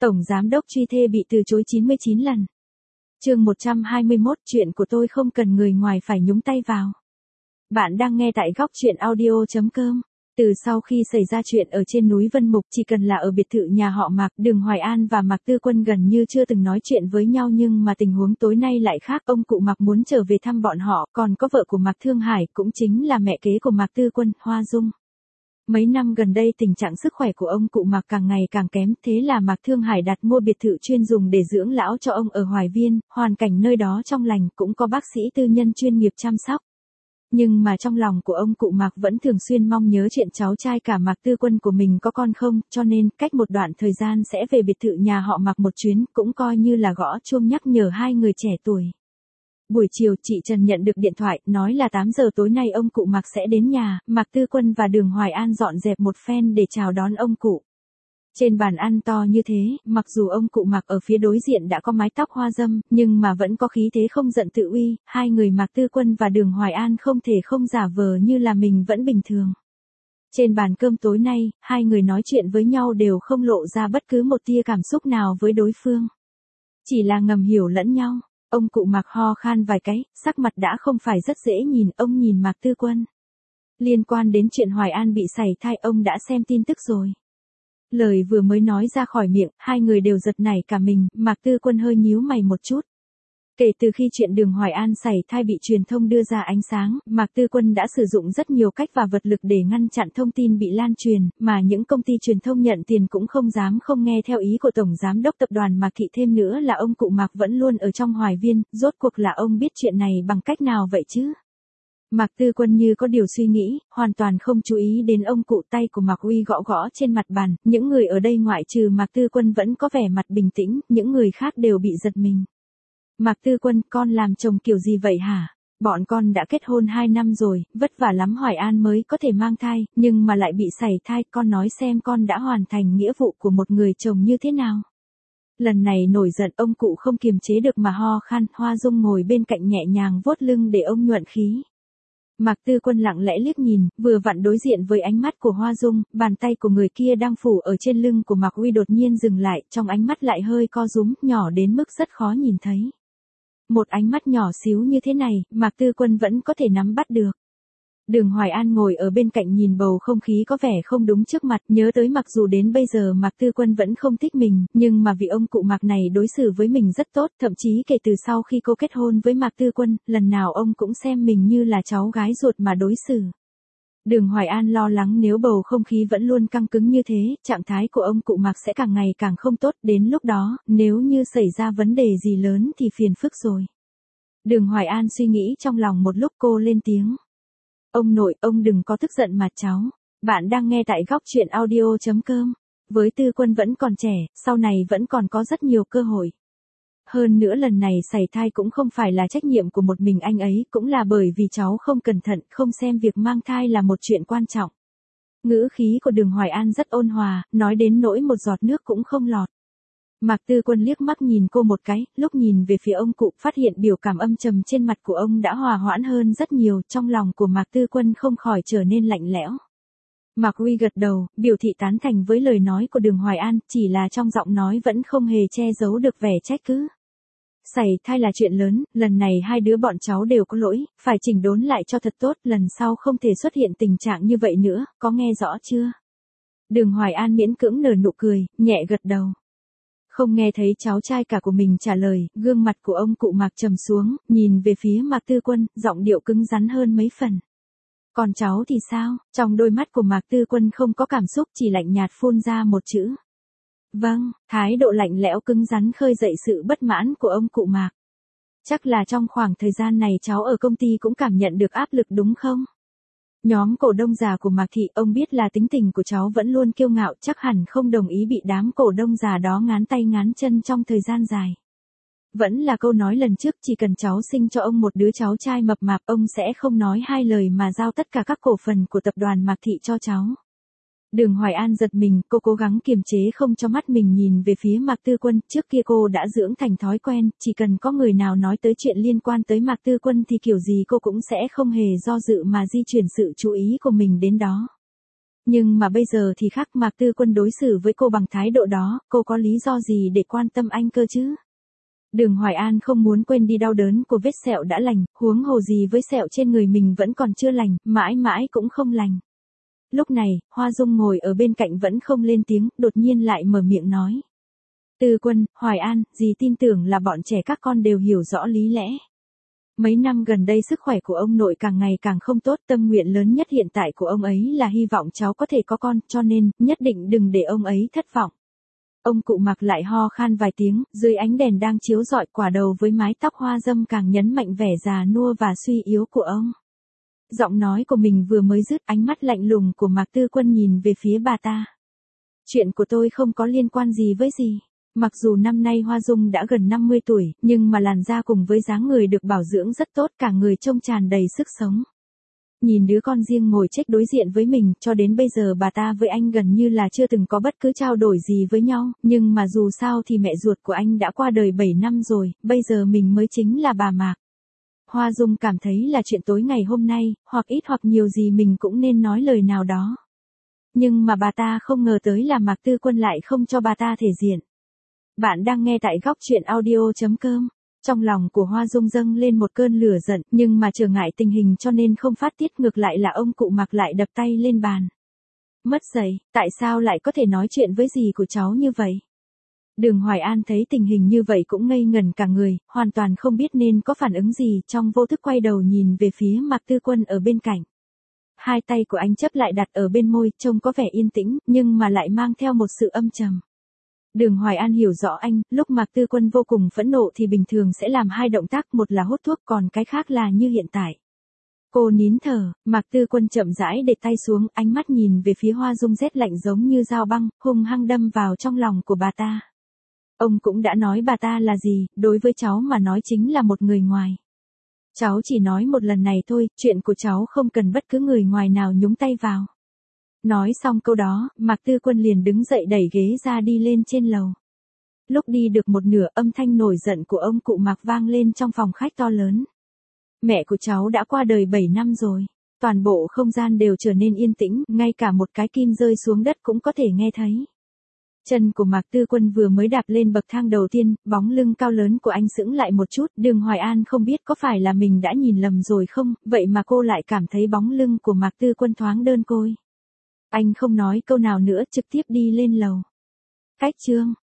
Tổng giám đốc truy thê bị từ chối 99 lần. Chương 121, chuyện của tôi không cần người ngoài phải nhúng tay vào. Bạn đang nghe tại góc truyện audio.com. Từ sau khi xảy ra chuyện ở trên núi Vân Mục, chỉ cần là ở biệt thự nhà họ Mạc, Đường Hoài An và Mạc Tư Quân gần như chưa từng nói chuyện với nhau, nhưng mà tình huống tối nay lại khác. Ông cụ Mạc muốn trở về thăm bọn họ, còn có vợ của Mạc Thương Hải, cũng chính là mẹ kế của Mạc Tư Quân, Hoa Dung. Mấy năm gần đây tình trạng sức khỏe của ông cụ Mạc càng ngày càng kém, thế là Mạc Thương Hải đặt mua biệt thự chuyên dùng để dưỡng lão cho ông ở Hoài Viên, hoàn cảnh nơi đó trong lành, cũng có bác sĩ tư nhân chuyên nghiệp chăm sóc. Nhưng mà trong lòng của ông cụ Mạc vẫn thường xuyên mong nhớ chuyện cháu trai cả Mạc Tư Quân của mình có con không, cho nên cách một đoạn thời gian sẽ về biệt thự nhà họ Mạc một chuyến, cũng coi như là gõ chuông nhắc nhở hai người trẻ tuổi. Buổi chiều chị Trần nhận được điện thoại, nói là 8 giờ tối nay ông cụ Mạc sẽ đến nhà, Mạc Tư Quân và Đường Hoài An dọn dẹp một phen để chào đón ông cụ. Trên bàn ăn to như thế, mặc dù ông cụ Mạc ở phía đối diện đã có mái tóc hoa dâm, nhưng mà vẫn có khí thế không giận tự uy, hai người Mạc Tư Quân và Đường Hoài An không thể không giả vờ như là mình vẫn bình thường. Trên bàn cơm tối nay, hai người nói chuyện với nhau đều không lộ ra bất cứ một tia cảm xúc nào với đối phương. Chỉ là ngầm hiểu lẫn nhau. Ông cụ Mạc ho khan vài cái, sắc mặt đã không phải rất dễ nhìn, ông nhìn Mạc Tư Quân. Liên quan đến chuyện Hoài An bị sảy thai, ông đã xem tin tức rồi. Lời vừa mới nói ra khỏi miệng, hai người đều giật nảy cả mình, Mạc Tư Quân hơi nhíu mày một chút. Kể từ khi chuyện Đường Hoài An sảy thai bị truyền thông đưa ra ánh sáng, Mạc Tư Quân đã sử dụng rất nhiều cách và vật lực để ngăn chặn thông tin bị lan truyền, mà những công ty truyền thông nhận tiền cũng không dám không nghe theo ý của Tổng Giám đốc Tập đoàn Mạc Thị. Thêm nữa là ông cụ Mạc vẫn luôn ở trong Hoài Viên, rốt cuộc là ông biết chuyện này bằng cách nào vậy chứ? Mạc Tư Quân như có điều suy nghĩ, hoàn toàn không chú ý đến ông cụ. Tay của Mạc Uy gõ gõ trên mặt bàn, những người ở đây ngoại trừ Mạc Tư Quân vẫn có vẻ mặt bình tĩnh, những người khác đều bị giật mình. Mạc Tư Quân, con làm chồng kiểu gì vậy hả? Bọn con đã kết hôn 2 năm rồi, vất vả lắm Hoài An mới có thể mang thai, nhưng mà lại bị sảy thai, con nói xem con đã hoàn thành nghĩa vụ của một người chồng như thế nào? Lần này nổi giận, ông cụ không kiềm chế được mà ho khan. Hoa Dung ngồi bên cạnh nhẹ nhàng vuốt lưng để ông nhuận khí. Mạc Tư Quân lặng lẽ liếc nhìn, vừa vặn đối diện với ánh mắt của Hoa Dung, bàn tay của người kia đang phủ ở trên lưng của Mạc Uy đột nhiên dừng lại, trong ánh mắt lại hơi co rúm, nhỏ đến mức rất khó nhìn thấy. Một ánh mắt nhỏ xíu như thế này, Mạc Tư Quân vẫn có thể nắm bắt được. Đường Hoài An ngồi ở bên cạnh nhìn bầu không khí có vẻ không đúng trước mặt, nhớ tới mặc dù đến bây giờ Mạc Tư Quân vẫn không thích mình, nhưng mà vì ông cụ Mạc này đối xử với mình rất tốt, thậm chí kể từ sau khi cô kết hôn với Mạc Tư Quân, lần nào ông cũng xem mình như là cháu gái ruột mà đối xử. Đường Hoài An lo lắng nếu bầu không khí vẫn luôn căng cứng như thế, trạng thái của ông cụ Mạc sẽ càng ngày càng không tốt, đến lúc đó, nếu như xảy ra vấn đề gì lớn thì phiền phức rồi. Đường Hoài An suy nghĩ trong lòng một lúc, cô lên tiếng. Ông nội, ông đừng có tức giận mà cháu. Bạn đang nghe tại góc truyện audio.com. Với Tư Quân vẫn còn trẻ, sau này vẫn còn có rất nhiều cơ hội. Hơn nữa lần này sảy thai cũng không phải là trách nhiệm của một mình anh ấy, cũng là bởi vì cháu không cẩn thận, không xem việc mang thai là một chuyện quan trọng. Ngữ khí của Đường Hoài An rất ôn hòa, nói đến nỗi một giọt nước cũng không lọt. Mạc Tư Quân liếc mắt nhìn cô một cái, lúc nhìn về phía ông cụ, phát hiện biểu cảm âm trầm trên mặt của ông đã hòa hoãn hơn rất nhiều, trong lòng của Mạc Tư Quân không khỏi trở nên lạnh lẽo. Mạc Uy gật đầu, biểu thị tán thành với lời nói của Đường Hoài An, chỉ là trong giọng nói vẫn không hề che giấu được vẻ trách cứ. Sảy thai là chuyện lớn, lần này hai đứa bọn cháu đều có lỗi, phải chỉnh đốn lại cho thật tốt, lần sau không thể xuất hiện tình trạng như vậy nữa, có nghe rõ chưa? Đường Hoài An miễn cưỡng nở nụ cười, nhẹ gật đầu. Không nghe thấy cháu trai cả của mình trả lời, gương mặt của ông cụ Mạc trầm xuống, nhìn về phía Mạc Tư Quân, giọng điệu cứng rắn hơn mấy phần. Còn cháu thì sao? Trong đôi mắt của Mạc Tư Quân không có cảm xúc, chỉ lạnh nhạt phun ra một chữ. Vâng, thái độ lạnh lẽo cứng rắn khơi dậy sự bất mãn của ông cụ Mạc. Chắc là trong khoảng thời gian này cháu ở công ty cũng cảm nhận được áp lực đúng không? Nhóm cổ đông già của Mạc Thị, ông biết là tính tình của cháu vẫn luôn kiêu ngạo, chắc hẳn không đồng ý bị đám cổ đông già đó ngán tay ngán chân trong thời gian dài. Vẫn là câu nói lần trước, chỉ cần cháu sinh cho ông một đứa cháu trai mập mạp, ông sẽ không nói hai lời mà giao tất cả các cổ phần của tập đoàn Mạc Thị cho cháu. Đường Hoài An giật mình, cô cố gắng kiềm chế không cho mắt mình nhìn về phía Mạc Tư Quân, trước kia cô đã dưỡng thành thói quen, chỉ cần có người nào nói tới chuyện liên quan tới Mạc Tư Quân thì kiểu gì cô cũng sẽ không hề do dự mà di chuyển sự chú ý của mình đến đó. Nhưng mà bây giờ thì khác, Mạc Tư Quân đối xử với cô bằng thái độ đó, cô có lý do gì để quan tâm anh cơ chứ? Đường Hoài An không muốn quên đi đau đớn của vết sẹo đã lành, huống hồ gì với sẹo trên người mình vẫn còn chưa lành, mãi mãi cũng không lành. Lúc này, Hoa Dung ngồi ở bên cạnh vẫn không lên tiếng, đột nhiên lại mở miệng nói. Tư Quân, Hoài An, dì tin tưởng là bọn trẻ các con đều hiểu rõ lý lẽ. Mấy năm gần đây sức khỏe của ông nội càng ngày càng không tốt, tâm nguyện lớn nhất hiện tại của ông ấy là hy vọng cháu có thể có con, cho nên, nhất định đừng để ông ấy thất vọng. Ông cụ Mạc lại ho khan vài tiếng, dưới ánh đèn đang chiếu rọi, quả đầu với mái tóc hoa râm càng nhấn mạnh vẻ già nua và suy yếu của ông. Giọng nói của mình vừa mới dứt, ánh mắt lạnh lùng của Mạc Tư Quân nhìn về phía bà ta. Chuyện của tôi không có liên quan gì với gì. Mặc dù năm nay Hoa Dung đã gần 50 tuổi, nhưng mà làn da cùng với dáng người được bảo dưỡng rất tốt, cả người trông tràn đầy sức sống. Nhìn đứa con riêng ngồi chết đối diện với mình, cho đến bây giờ bà ta với anh gần như là chưa từng có bất cứ trao đổi gì với nhau, nhưng mà dù sao thì mẹ ruột của anh đã qua đời 7 năm rồi, bây giờ mình mới chính là bà Mạc. Hoa Dung cảm thấy là chuyện tối ngày hôm nay, hoặc ít hoặc nhiều gì mình cũng nên nói lời nào đó. Nhưng mà bà ta không ngờ tới là Mạc Tư Quân lại không cho bà ta thể diện. Bạn đang nghe tại góc truyện audio.com. Trong lòng của Hoa Dung dâng lên một cơn lửa giận, nhưng mà trở ngại tình hình cho nên không phát tiết, ngược lại là ông cụ Mạc lại đập tay lên bàn. Mất dạy, tại sao lại có thể nói chuyện với dì của cháu như vậy? Đường Hoài An thấy tình hình như vậy cũng ngây ngẩn cả người, hoàn toàn không biết nên có phản ứng gì, trong vô thức quay đầu nhìn về phía Mạc Tư Quân ở bên cạnh. Hai tay của anh chấp lại đặt ở bên môi, trông có vẻ yên tĩnh, nhưng mà lại mang theo một sự âm trầm. Đường Hoài An hiểu rõ anh, lúc Mạc Tư Quân vô cùng phẫn nộ thì bình thường sẽ làm hai động tác, một là hút thuốc còn cái khác là như hiện tại. Cô nín thở, Mạc Tư Quân chậm rãi để tay xuống, ánh mắt nhìn về phía Hoa Dung rét lạnh giống như dao băng, hung hăng đâm vào trong lòng của bà ta. Ông cũng đã nói bà ta là gì, đối với cháu mà nói chính là một người ngoài. Cháu chỉ nói một lần này thôi, chuyện của cháu không cần bất cứ người ngoài nào nhúng tay vào. Nói xong câu đó, Mạc Tư Quân liền đứng dậy đẩy ghế ra đi lên trên lầu. Lúc đi được một nửa, âm thanh nổi giận của ông cụ Mạc vang lên trong phòng khách to lớn. Mẹ của cháu đã qua đời 7 năm rồi. Toàn bộ không gian đều trở nên yên tĩnh, ngay cả một cái kim rơi xuống đất cũng có thể nghe thấy. Chân của Mạc Tư Quân vừa mới đạp lên bậc thang đầu tiên, bóng lưng cao lớn của anh sững lại một chút, Đường Hoài An không biết có phải là mình đã nhìn lầm rồi không, vậy mà cô lại cảm thấy bóng lưng của Mạc Tư Quân thoáng đơn côi. Anh không nói câu nào nữa, trực tiếp đi lên lầu. Cách chương